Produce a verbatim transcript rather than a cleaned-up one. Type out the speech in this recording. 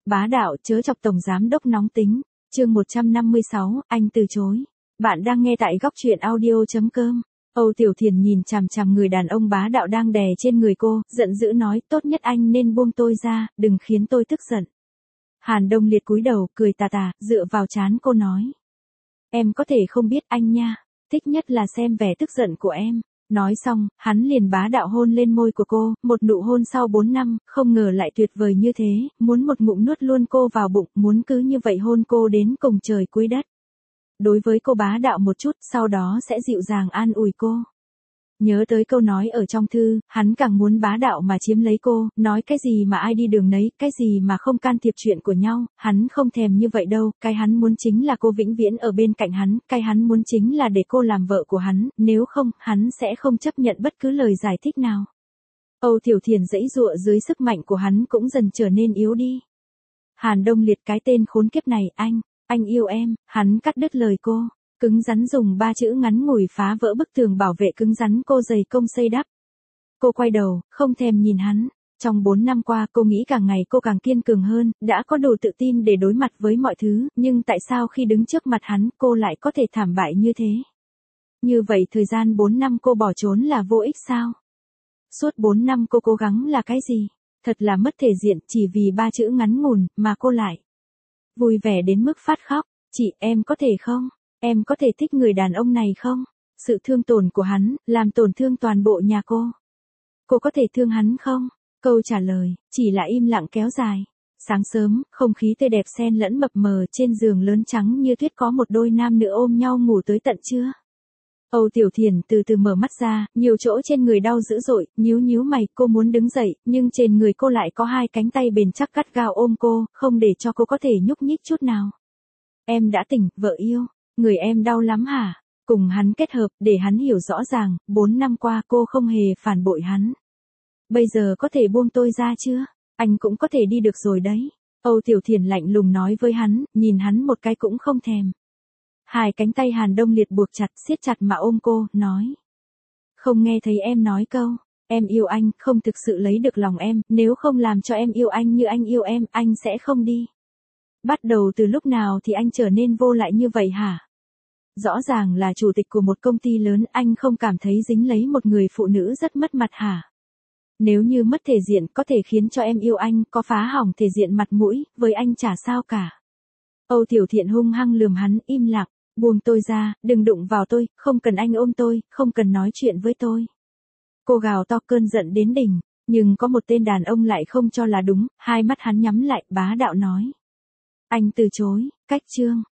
Bá đạo chớ chọc tổng giám đốc nóng tính. Chương một trăm năm mươi sáu, anh từ chối. Bạn đang nghe tại góc truyện audio chấm com. Âu Tiểu Thiền nhìn chằm chằm người đàn ông bá đạo đang đè trên người cô, giận dữ nói, tốt nhất anh nên buông tôi ra, đừng khiến tôi tức giận. Hàn Đông Liệt cúi đầu, cười tà tà, dựa vào trán cô nói. Em có thể không biết anh nha, thích nhất là xem vẻ tức giận của em. Nói xong, hắn liền bá đạo hôn lên môi của cô, một nụ hôn sau bốn năm, không ngờ lại tuyệt vời như thế, muốn một ngụm nuốt luôn cô vào bụng, muốn cứ như vậy hôn cô đến cùng trời cuối đất. Đối với cô bá đạo một chút, sau đó sẽ dịu dàng an ủi cô. Nhớ tới câu nói ở trong thư, hắn càng muốn bá đạo mà chiếm lấy cô, nói cái gì mà ai đi đường nấy, cái gì mà không can thiệp chuyện của nhau, hắn không thèm như vậy đâu, cái hắn muốn chính là cô vĩnh viễn ở bên cạnh hắn, cái hắn muốn chính là để cô làm vợ của hắn, nếu không, hắn sẽ không chấp nhận bất cứ lời giải thích nào. Âu Tiểu Thiền giãy giụa dưới sức mạnh của hắn cũng dần trở nên yếu đi. Hàn Đông Liệt, cái tên khốn kiếp này, anh, anh yêu em, hắn cắt đứt lời cô. Cứng rắn dùng ba chữ ngắn ngủi phá vỡ bức tường bảo vệ cứng rắn cô dày công xây đắp. Cô quay đầu, không thèm nhìn hắn. Trong bốn năm qua cô nghĩ càng ngày cô càng kiên cường hơn, đã có đủ tự tin để đối mặt với mọi thứ, nhưng tại sao khi đứng trước mặt hắn cô lại có thể thảm bại như thế? Như vậy thời gian bốn năm cô bỏ trốn là vô ích sao? Suốt bốn năm cô cố gắng là cái gì? Thật là mất thể diện, chỉ vì ba chữ ngắn ngủn mà cô lại vui vẻ đến mức phát khóc. Chị, em có thể không? Em có thể thích người đàn ông này không? Sự thương tổn của hắn, làm tổn thương toàn bộ nhà cô. Cô có thể thương hắn không? Câu trả lời, chỉ là im lặng kéo dài. Sáng sớm, không khí tươi đẹp xen lẫn mập mờ trên giường lớn trắng như tuyết có một đôi nam nữ ôm nhau ngủ tới tận trưa. Âu Tiểu Thiền từ từ mở mắt ra, nhiều chỗ trên người đau dữ dội, nhíu nhíu mày, cô muốn đứng dậy, nhưng trên người cô lại có hai cánh tay bền chắc gắt gao ôm cô, không để cho cô có thể nhúc nhích chút nào. Em đã tỉnh, vợ yêu. Người em đau lắm hả? Cùng hắn kết hợp, để hắn hiểu rõ ràng, bốn năm qua cô không hề phản bội hắn. Bây giờ có thể buông tôi ra chưa? Anh cũng có thể đi được rồi đấy. Âu Tiểu Thiền lạnh lùng nói với hắn, nhìn hắn một cái cũng không thèm. Hai cánh tay Hàn Đông Liệt buộc chặt, siết chặt mà ôm cô, nói. Không nghe thấy em nói câu, em yêu anh, không thực sự lấy được lòng em, nếu không làm cho em yêu anh như anh yêu em, anh sẽ không đi. Bắt đầu từ lúc nào thì anh trở nên vô lại như vậy hả? Rõ ràng là chủ tịch của một công ty lớn, anh không cảm thấy dính lấy một người phụ nữ rất mất mặt hả? Nếu như mất thể diện có thể khiến cho em yêu anh, có phá hỏng thể diện mặt mũi, với anh chả sao cả. Âu Tiểu Thiện hung hăng lườm hắn, im lặng, buông tôi ra, đừng đụng vào tôi, không cần anh ôm tôi, không cần nói chuyện với tôi. Cô gào to cơn giận đến đỉnh, nhưng có một tên đàn ông lại không cho là đúng, hai mắt hắn nhắm lại, bá đạo nói. Anh từ chối, cách chương.